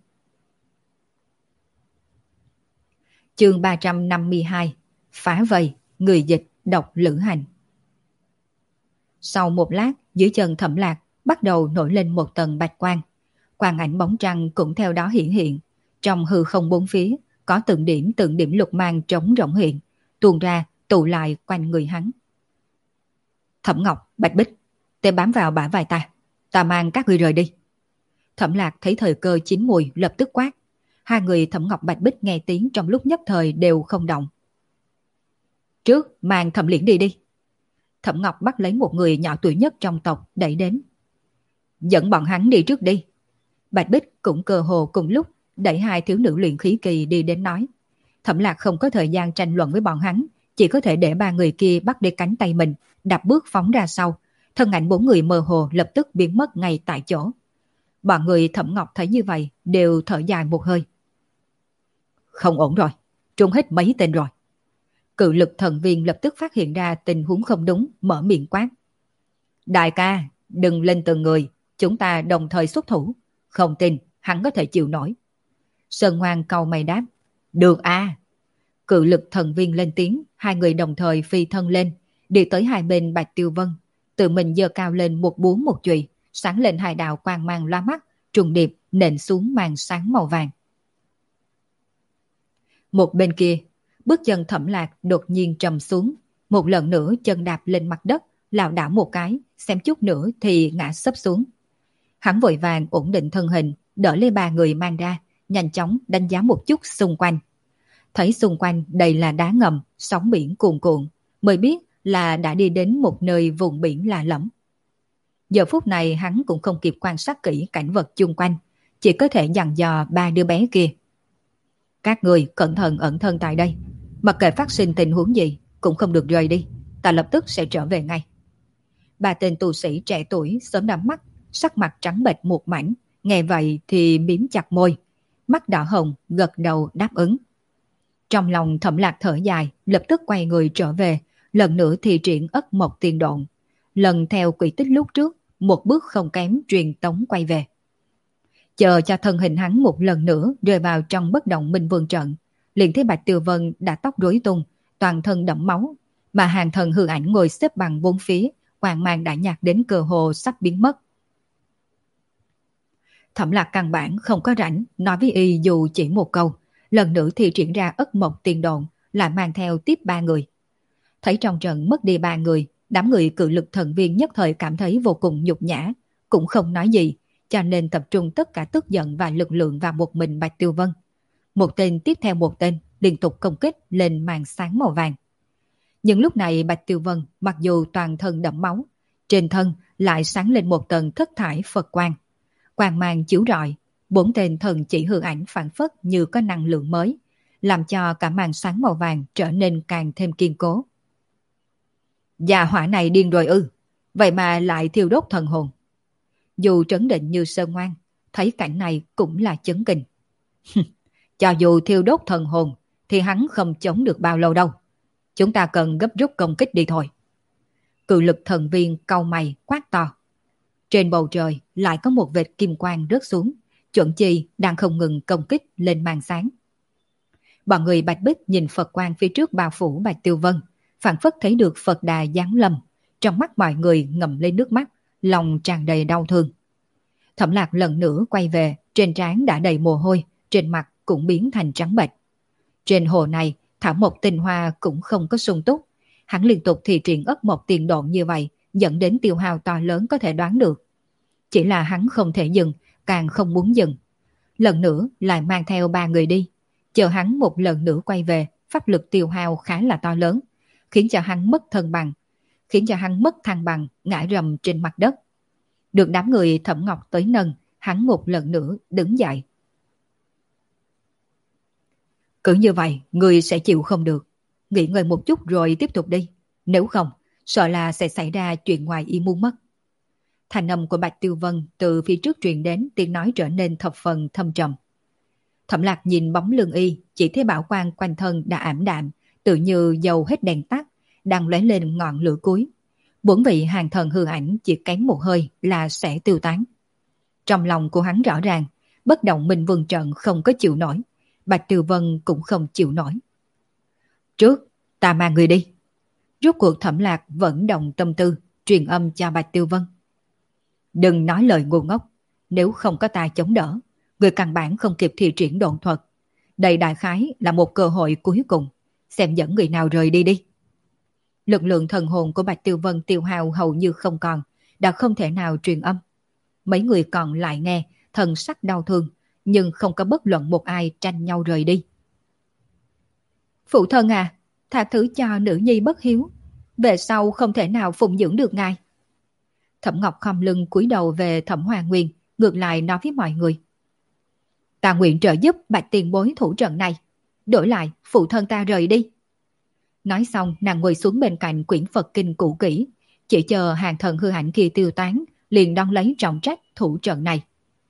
Chương 352: Phá vây, người dịch, độc lữ hành. Sau một lát, dưới chân Thẩm Lạc bắt đầu nổi lên một tầng bạch quang. Quang ảnh bóng trăng cũng theo đó hiển hiện. Trong hư không bốn phía, có từng điểm lục mang trống rỗng hiện, tuôn ra, tụ lại quanh người hắn. Thẩm Ngọc, Bạch Bích, tên bám vào bả vai ta mang các người rời đi. Thẩm Lạc thấy thời cơ chín mùi, lập tức quát. Hai người Thẩm Ngọc Bạch Bích nghe tiếng trong lúc nhất thời đều không động. Trước mang Thẩm Liễn đi. Thẩm Ngọc bắt lấy một người nhỏ tuổi nhất trong tộc đẩy đến. Dẫn bọn hắn đi trước đi. Bạch Bích cũng cơ hồ cùng lúc đẩy hai thiếu nữ luyện khí kỳ đi đến nói. Thẩm Lạc không có thời gian tranh luận với bọn hắn, chỉ có thể để ba người kia bắt đi cánh tay mình, đạp bước phóng ra sau. Thân ảnh bốn người mơ hồ lập tức biến mất ngay tại chỗ. Bọn người Thẩm Ngọc thấy như vậy đều thở dài một hơi. Không ổn rồi, trúng hết mấy tên rồi. Cự lực thần viên lập tức phát hiện ra tình huống không đúng, mở miệng quát. Đại ca, đừng lên từng người, chúng ta đồng thời xuất thủ. Không tin, hắn có thể chịu nổi. Sơn Ngoan cau mày đáp. Được à. Cự lực thần viên lên tiếng, hai người đồng thời phi thân lên, đi tới hai bên Bạch Tiêu Vân. Tự mình giơ cao lên một búa một chùy, sáng lên hai đạo quang mang loa mắt, trùng điệp nện xuống màn sáng màu vàng. Một bên kia, bước chân Thẩm Lạc đột nhiên trầm xuống, một lần nữa chân đạp lên mặt đất, lảo đảo một cái, xem chút nữa thì ngã sấp xuống. Hắn vội vàng ổn định thân hình, đỡ lấy ba người mang ra, nhanh chóng đánh giá một chút xung quanh. Thấy xung quanh đầy là đá ngầm, sóng biển cuồn cuộn, mới biết là đã đi đến một nơi vùng biển lạ lẫm. Giờ phút này hắn cũng không kịp quan sát kỹ cảnh vật chung quanh, chỉ có thể dặn dò ba đứa bé kia. Các người cẩn thận ẩn thân tại đây, mặc kệ phát sinh tình huống gì cũng không được rời đi, ta lập tức sẽ trở về ngay. Ba tên tu sĩ trẻ tuổi sớm đắm mắt, sắc mặt trắng bệch một mảnh, nghe vậy thì miếm chặt môi, mắt đỏ hồng gật đầu đáp ứng. Trong lòng Thẩm Lạc thở dài, lập tức quay người trở về, lần nữa thì triển ất mộc tiền độn, lần theo quỹ tích lúc trước, một bước không kém truyền tống quay về. Chờ cho thân hình hắn một lần nữa rơi vào trong bất động minh vương trận, liền thấy Bạch Tiêu Vân đã tóc rối tung, toàn thân đẫm máu, mà hàng thần hư ảnh ngồi xếp bằng bốn phía, quang mang đã nhạt đến cơ hồ sắp biến mất. Thẩm Lạc căn bản không có rảnh nói với y dù chỉ một câu, lần nữa thì triển ra ất mộc tiền độn, lại mang theo tiếp ba người. Thấy trong trận mất đi ba người, đám người cự lực thần viên nhất thời cảm thấy vô cùng nhục nhã, cũng không nói gì, cho nên tập trung tất cả tức giận và lực lượng vào một mình Bạch Tiêu Vân. Một tên tiếp theo một tên liên tục công kích lên màn sáng màu vàng. Nhưng lúc này Bạch Tiêu Vân mặc dù toàn thân đẫm máu, trên thân lại sáng lên một tầng thất thải Phật quang. Quang mang chiếu rọi, bốn tên thần chỉ hư ảnh phản phất như có năng lượng mới, làm cho cả màn sáng màu vàng trở nên càng thêm kiên cố. Gia hỏa này điên rồi ư, vậy mà lại thiêu đốt thần hồn. Dù trấn định như Sơn Ngoan, thấy cảnh này cũng là chấn kinh. Cho dù thiêu đốt thần hồn, thì hắn không chống được bao lâu đâu. Chúng ta cần gấp rút công kích đi thôi. Cự lực thần viên cau mày quát to. Trên bầu trời lại có một vệt kim quang rớt xuống, chuẩn chi đang không ngừng công kích lên màn sáng. Bọn người Bạch Bích nhìn Phật quang phía trước bao phủ Bạch Tiêu Vân, phảng phất thấy được Phật Đà giáng lâm, trong mắt mọi người ngậm lên nước mắt, lòng tràn đầy đau thương. Thẩm Lạc lần nữa quay về, trên trán đã đầy mồ hôi, trên mặt cũng biến thành trắng bệch. Trên hồ này, thảo mộc tinh hoa cũng không có sung túc, hắn liên tục thì triển ất mộc tiền độn như vậy, dẫn đến tiêu hao to lớn có thể đoán được. Chỉ là hắn không thể dừng, càng không muốn dừng. Lần nữa lại mang theo 3 người đi. Chờ hắn một lần nữa quay về, pháp lực tiêu hao khá là to lớn, khiến cho hắn mất thăng bằng, ngã rầm trên mặt đất. Được đám người Thẩm Ngọc tới nâng, hắn một lần nữa đứng dậy. Cứ như vậy, người sẽ chịu không được. Nghỉ ngơi một chút rồi tiếp tục đi. Nếu không, sợ là sẽ xảy ra chuyện ngoài ý muốn mất. Thanh âm của Bạch Tiêu Vân từ phía trước truyền đến, tiếng nói trở nên thập phần thâm trầm. Thẩm Lạc nhìn bóng lưng y, chỉ thấy bảo quang quanh thân đã ảm đạm, tự như dầu hết đèn tắt, đang lóe lên ngọn lửa cuối. 4 vị hàng thần hư ảnh chỉ kém một hơi là sẽ tiêu tán. Trong lòng của hắn rõ ràng, bất động minh vương trận không có chịu nổi, Bạch Tiêu Vân cũng không chịu nổi. Trước, ta mang người đi. Rốt cuộc Thẩm Lạc vẫn động tâm tư, truyền âm cho Bạch Tiêu Vân. Đừng nói lời ngu ngốc, nếu không có ta chống đỡ, người căn bản không kịp thi triển độn thuật. Đây đại khái là một cơ hội cuối cùng, xem dẫn người nào rời đi đi. Lực lượng thần hồn của Bạch Tiêu Vân tiêu hao hầu như không còn, đã không thể nào truyền âm. Mấy người còn lại nghe, thần sắc đau thương, nhưng không có bất luận một ai tranh nhau rời đi. Phụ thân à, tha thứ cho nữ nhi bất hiếu, về sau không thể nào phụng dưỡng được ngài. Thẩm Ngọc khom lưng cúi đầu về Thẩm Hoa Nguyên, ngược lại nói với mọi người. Ta nguyện trợ giúp Bạch tiền bối thủ trận này, đổi lại phụ thân ta rời đi. Nói xong nàng ngồi xuống bên cạnh quyển Phật kinh cũ kỹ, chỉ chờ hàng thần hư ảnh kia tiêu tán, liền đón lấy trọng trách thủ trận này.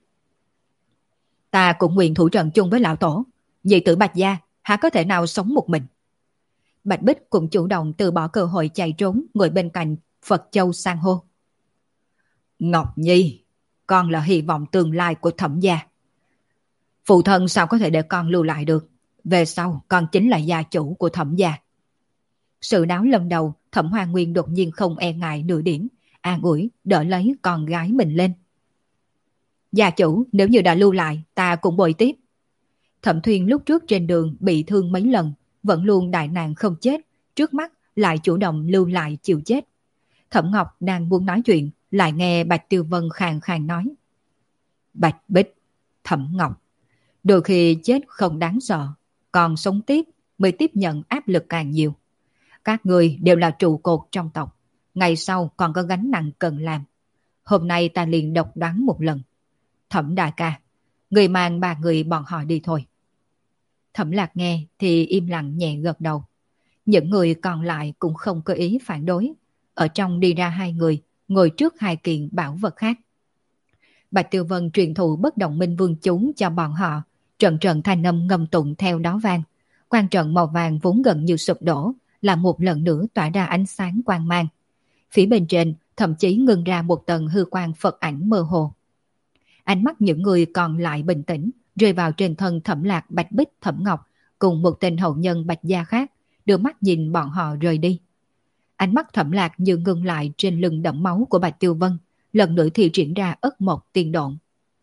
Ta cũng nguyện thủ trận chung với lão tổ, nhị tử Bạch gia há có thể nào sống một mình. Bạch Bích cũng chủ động từ bỏ cơ hội chạy trốn, ngồi bên cạnh Phật Châu san hô. Ngọc Nhi, con là hy vọng tương lai của Thẩm gia. Phụ thân sao có thể để con lưu lại được, về sau con chính là gia chủ của Thẩm gia. Sự đáo lần đầu, Thẩm Hoa Nguyên đột nhiên không e ngại nửa điểm, an ủi đỡ lấy con gái mình lên. Gia chủ, nếu như đã lưu lại, ta cũng bồi tiếp. Thẩm Thuyên lúc trước trên đường bị thương mấy lần, vẫn luôn đại nạn không chết, trước mắt lại chủ động lưu lại chịu chết. Thẩm Ngọc đang muốn nói chuyện, lại nghe Bạch Tiêu Vân khàn khàn nói. Bạch Bích, Thẩm Ngọc, đôi khi chết không đáng sợ, còn sống tiếp mới tiếp nhận áp lực càng nhiều. Các người đều là trụ cột trong tộc, ngày sau còn có gánh nặng cần làm. Hôm nay ta liền độc đoán một lần. Thẩm đại ca, người mang 3 người bọn họ đi thôi. Thẩm Lạc nghe thì im lặng nhẹ gật đầu. Những người còn lại cũng không có ý phản đối. Ở trong đi ra 2 người, ngồi trước 2 kiện bảo vật khác. Bạch Tiêu Vân truyền thụ bất động minh vương chú cho bọn họ, trận trận thanh âm ngâm tụng theo đó vang. Quan trận màu vàng vốn gần như sụp đổ, là một lần nữa tỏa ra ánh sáng quang mang. Phía bên trên thậm chí ngưng ra một tầng hư quang Phật ảnh mơ hồ. Ánh mắt những người còn lại bình tĩnh, rơi vào trên thân Thẩm Lạc, Bạch Bích, Thẩm Ngọc cùng một tên hậu nhân Bạch gia khác, đưa mắt nhìn bọn họ rời đi. Ánh mắt Thẩm Lạc như ngưng lại trên lưng đẫm máu của Bạch Tiêu Vân, lần nữa thì triển ra ất mộc tiên độn.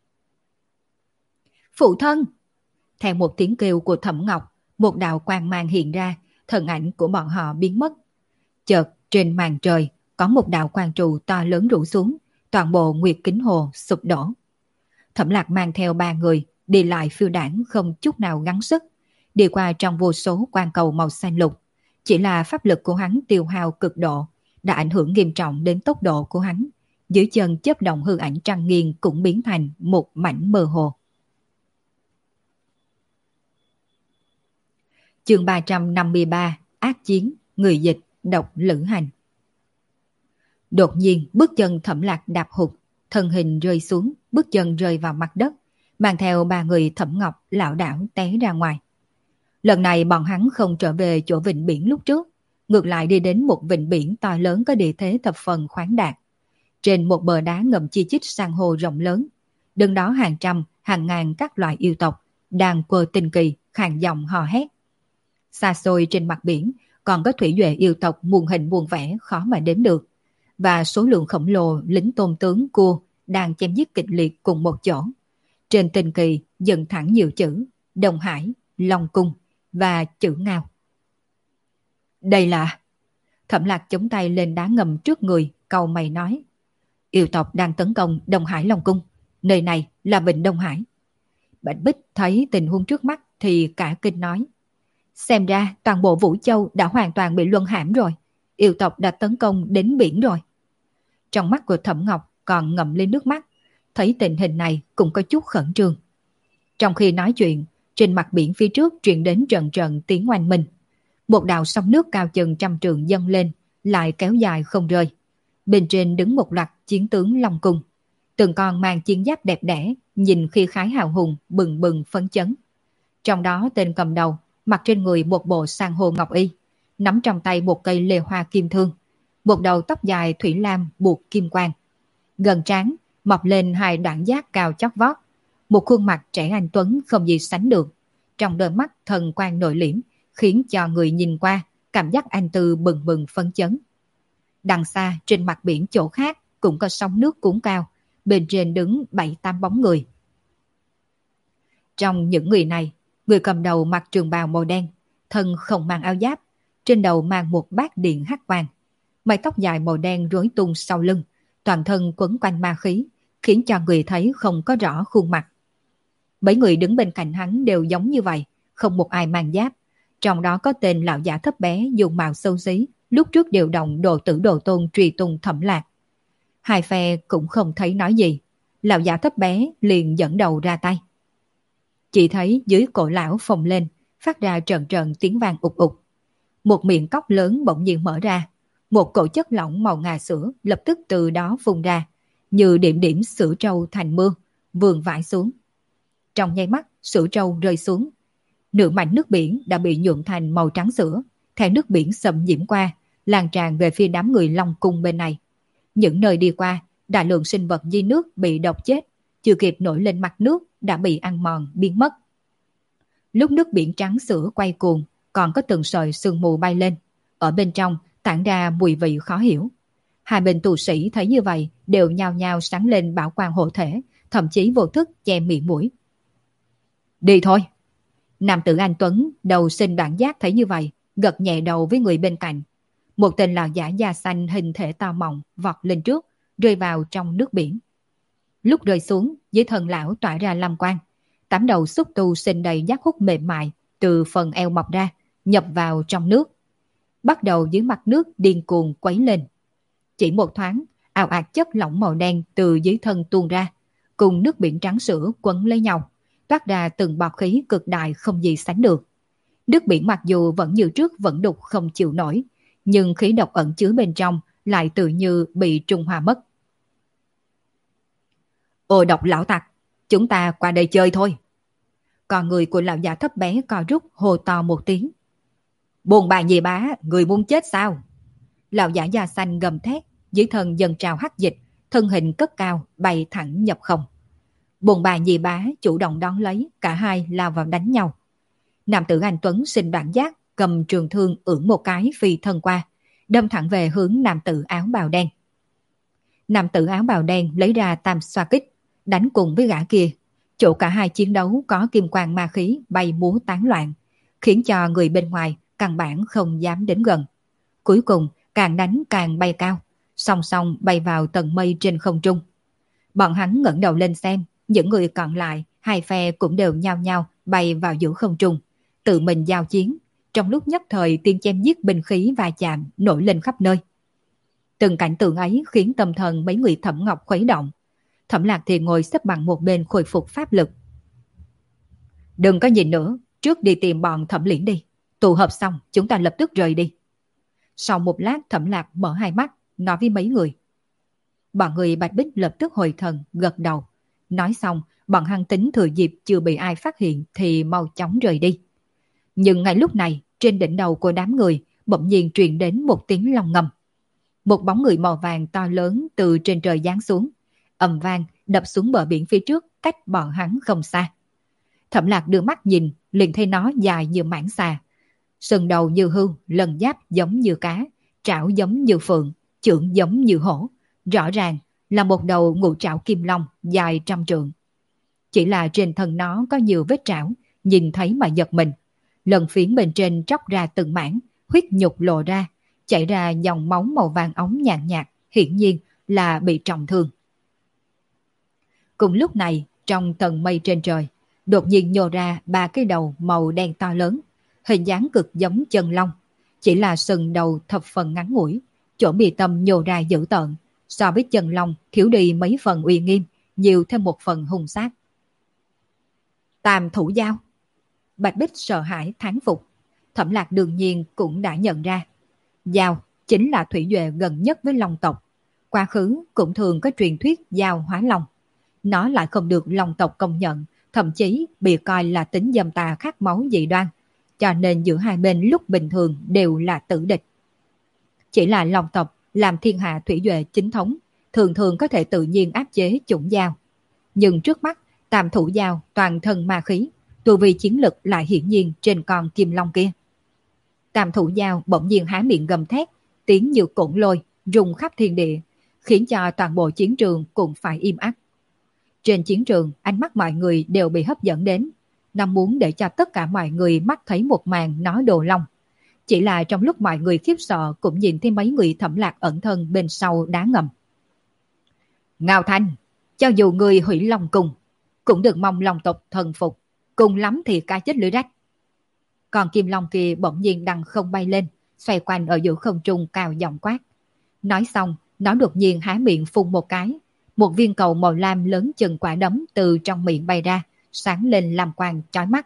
Phụ thân! Theo một tiếng kêu của Thẩm Ngọc, một đạo quang mang hiện ra, thần ảnh của bọn họ biến mất. Chợt trên màn trời có một đạo quang trụ to lớn rủ xuống, toàn bộ Nguyệt Kính Hồ sụp đổ. Thẩm Lạc mang theo 3 người, đi lại phiêu đảng không chút nào gắng sức, đi qua trong vô số quang cầu màu xanh lục. Chỉ là pháp lực của hắn tiêu hao cực độ, đã ảnh hưởng nghiêm trọng đến tốc độ của hắn. Dưới chân chớp động hư ảnh trăng nghiêng cũng biến thành một mảnh mơ hồ. Chương 353, ác chiến, người dịch, độc lữ hành. Đột nhiên bước chân Thẩm Lạc đạp hụt, thân hình rơi xuống, bước chân rơi vào mặt đất, mang theo 3 người Thẩm Ngọc lảo đảo té ra ngoài. Lần này bọn hắn không trở về chỗ vịnh biển lúc trước, ngược lại đi đến một vịnh biển to lớn có địa thế thập phần khoáng đạt. Trên một bờ đá ngầm chi chít san hô rộng lớn, đứng đó hàng trăm, hàng ngàn các loại yêu tộc đang quơ tinh kỳ, khàn giọng hò hét. Xa xôi trên mặt biển còn có thủy duệ yêu tộc muôn hình muôn vẻ khó mà đếm được, và số lượng khổng lồ lính tôn tướng cua đang chém giết kịch liệt cùng một chỗ. Trên tinh kỳ dựng thẳng nhiều chữ Đông Hải, Long Cung và chữ Ngao. Đây là... Thẩm Lạc chống tay lên đá ngầm trước người, cau mày nói. Yêu tộc đang tấn công Đông Hải Long Cung. Nơi này là Vịnh Đông Hải. Bạch Bích thấy tình huống trước mắt thì cả kinh nói. Xem ra toàn bộ Vũ Châu đã hoàn toàn bị luân hãm rồi. Yêu tộc đã tấn công đến biển rồi. Trong mắt của Thẩm Ngọc còn ngậm lên nước mắt. Thấy tình hình này cũng có chút khẩn trương. Trong khi nói chuyện, trên mặt biển phía trước truyền đến trận trận tiếng oanh minh. Một đạo sóng nước cao chừng 100 trượng dâng lên, lại kéo dài không rơi. Bên trên đứng một loạt chiến tướng Long Cung. Từng con mang chiến giáp đẹp đẽ, nhìn khi khái hào hùng, bừng bừng phấn chấn. Trong đó tên cầm đầu, mặc trên người một bộ san hô ngọc y, nắm trong tay một cây lê hoa kim thương, một đầu tóc dài thủy lam buộc kim quang. Gần trán mọc lên hai đoạn giác cao chót vót, một khuôn mặt trẻ anh tuấn không gì sánh được. Trong đôi mắt thần quang nội liễm, khiến cho người nhìn qua cảm giác anh tư bừng bừng phấn chấn. Đằng xa trên mặt biển chỗ khác cũng có sóng nước cuốn cao, bên trên đứng 7-8 bóng người. Trong những người này, người cầm đầu mặc trường bào màu đen, thân không mang áo giáp, trên đầu mang một bát điện hắc quang, mái tóc dài màu đen rối tung sau lưng, toàn thân quấn quanh ma khí, khiến cho người thấy không có rõ khuôn mặt. Mấy người đứng bên cạnh hắn đều giống như vậy, không một ai mang giáp. Trong đó có tên lão giả thấp bé dùng mạo xấu xí, lúc trước điều động đồ tử đồ tôn truy tung Thẩm Lạc. Hai phe cũng không thấy nói gì, lão giả thấp bé liền dẫn đầu ra tay. Chỉ thấy dưới cổ lão phồng lên, phát ra trận trận tiếng vang ục ục. Một miệng cốc lớn bỗng nhiên mở ra, một cổ chất lỏng màu ngà sữa lập tức từ đó phun ra, như điểm điểm sữa trâu thành mưa, vườn vãi xuống. Trong nháy mắt, sữa trâu rơi xuống. Nửa mảnh nước biển đã bị nhuộm thành màu trắng sữa, theo nước biển xâm nhiễm qua, lan tràn về phía đám người Long Cung bên này. Những nơi đi qua, đại lượng sinh vật dưới nước bị độc chết, chưa kịp nổi lên mặt nước đã bị ăn mòn, biến mất. Lúc nước biển trắng sữa quay cuồng, còn có từng sợi sương mù bay lên. Ở bên trong tản ra mùi vị khó hiểu. Hai bên tù sĩ thấy như vậy đều nhao nhao sáng lên bảo quang hộ thể, thậm chí vô thức che miệng mũi. Đi thôi. Nam tử anh Tuấn, đầu sinh đoạn giác thấy như vậy, gật nhẹ đầu với người bên cạnh. Một tên lão giả da xanh hình thể to mọng vọt lên trước, rơi vào trong nước biển. Lúc rơi xuống, dưới thân lão tỏa ra lam quang. 8 đầu xúc tu sinh đầy giác hút mềm mại từ phần eo mọc ra, nhập vào trong nước. Bắt đầu dưới mặt nước điên cuồng quấy lên. Chỉ một thoáng, ào ạt chất lỏng màu đen từ dưới thân tuôn ra, cùng nước biển trắng sữa quấn lấy nhau, toát ra từng bọt khí cực đại không gì sánh được. Nước biển mặc dù vẫn như trước vẫn đục không chịu nổi, nhưng khí độc ẩn chứa bên trong lại tự như bị trung hòa mất. Ô độc lão tặc, chúng ta qua đây chơi thôi. Còn người của lão già thấp bé co rút hô to một tiếng. Bồn bà nhì bá, người muốn chết sao? Lão giả da xanh gầm thét, dưới thân dần trào hắc dịch, thân hình cất cao, bay thẳng nhập không. Bồn bà nhì bá chủ động đón lấy, cả hai lao vào đánh nhau. Nam tử anh Tuấn sinh đoạn giác, cầm trường thương ưỡn một cái phi thân qua, đâm thẳng về hướng nam tử áo bào đen. Nam tử áo bào đen lấy ra tam xoa kích, đánh cùng với gã kia. Chỗ cả hai chiến đấu có kim quang ma khí bay múa tán loạn, khiến cho người bên ngoài căn bản không dám đến gần. Cuối cùng càng đánh càng bay cao, song song bay vào tầng mây trên không trung. Bọn hắn ngẩng đầu lên xem, những người còn lại, hai phe cũng đều nhao nhao bay vào giữa không trung, tự mình giao chiến. Trong lúc nhất thời tiếng chém giết binh khí va chạm nổi lên khắp nơi. Từng cảnh tượng ấy khiến tâm thần mấy người Thẩm Ngọc khuấy động. Thẩm Lạc thì ngồi xếp bằng một bên khôi phục pháp lực. Đừng có nhìn nữa, trước đi tìm bọn Thẩm Liễn đi. Tụ hợp xong chúng ta lập tức rời đi. Sau một lát Thẩm Lạc mở hai mắt, nói với mấy người. Bọn người Bạch Bích lập tức hồi thần, gật đầu. Nói xong, bọn hắn tính thừa dịp chưa bị ai phát hiện thì mau chóng rời đi. Nhưng ngay lúc này, trên đỉnh đầu của đám người bỗng nhiên truyền đến một tiếng long ngâm. Một bóng người màu vàng to lớn từ trên trời giáng xuống, ầm vang đập xuống bờ biển phía trước, cách bọn hắn không xa. Thẩm Lạc đưa mắt nhìn, liền thấy nó dài như mảng xà, sừng đầu như hươu, lần giáp giống như cá, trảo giống như phượng, chưởng giống như hổ, rõ ràng là một đầu ngũ trảo kim long dài 100 trượng. Chỉ là trên thân nó có nhiều vết trảo, nhìn thấy mà giật mình. Lần phiến bên trên tróc ra từng mảng, huyết nhục lộ ra, chảy ra dòng máu màu vàng óng nhàn nhạt, hiển nhiên là bị trọng thương. Cùng lúc này, trong tầng mây trên trời, đột nhiên nhô ra ba cái đầu màu đen to lớn, hình dáng cực giống chân long, chỉ là sừng đầu thập phần ngắn ngủi, chỗ mi tâm nhô ra dữ tợn, so với chân long thiếu đi mấy phần uy nghiêm, nhiều thêm một phần hung sát. Tam thủ dao. Bạch Bích sợ hãi thán phục, Thẩm Lạc đương nhiên cũng đã nhận ra. Dao chính là thủy duệ gần nhất với long tộc, quá khứ cũng thường có truyền thuyết dao hóa long. Nó lại không được long tộc công nhận, thậm chí bị coi là tính dâm tà khát máu dị đoan, cho nên giữa hai bên lúc bình thường đều là tử địch. Chỉ là long tộc làm thiên hạ thủy duệ chính thống, thường thường có thể tự nhiên áp chế chủng dao. Nhưng trước mắt, tam thủ dao toàn thân ma khí, tu vi chiến lực lại hiển nhiên trên con kim long kia. Tam thủ dao bỗng nhiên há miệng gầm thét, tiếng như cổn lôi, rung khắp thiên địa, khiến cho toàn bộ chiến trường cũng phải im ắng. Trên chiến trường, ánh mắt mọi người đều bị hấp dẫn đến. Nó muốn để cho tất cả mọi người mắt thấy một màn nói đồ long. Chỉ là trong lúc mọi người khiếp sợ cũng nhìn thấy mấy người Thẩm Lạc ẩn thân bên sau đá ngầm. Ngao Thanh, cho dù người hủy long cung, cũng đừng mong long tộc thần phục, cùng lắm thì cá chết lưới rách. Còn kim long kia bỗng nhiên đằng không bay lên, xoay quanh ở giữa không trung cao giọng quát. Nói xong, nó đột nhiên há miệng phun một cái. Một viên cầu màu lam lớn chừng quả đấm từ trong miệng bay ra, sáng lên làm quang chói mắt.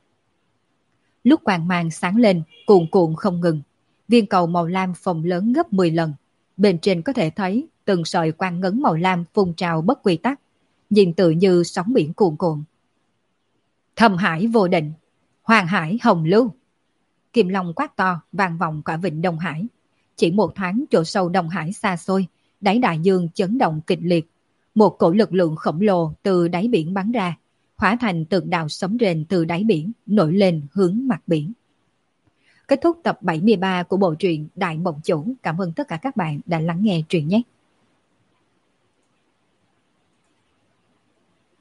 Lúc quang mang sáng lên, cuồn cuộn không ngừng. Viên cầu màu lam phồng lớn gấp 10 lần. Bên trên có thể thấy từng sợi quang ngấn màu lam phun trào bất quy tắc, nhìn tự như sóng biển cuồn cuộn. Thâm hải vô định, hoàng hải hồng lưu. Kim long quát to vang vọng cả vịnh Đông Hải. Chỉ một thoáng chỗ sâu Đông Hải xa xôi, đáy đại dương chấn động kịch liệt. Một cổ lực lượng khổng lồ từ đáy biển bắn ra, hóa thành từng đạo sấm rền từ đáy biển nổi lên hướng mặt biển. Kết thúc tập 73 của bộ truyện Đại Mộng Chủ. Cảm ơn tất cả các bạn đã lắng nghe truyện nhé.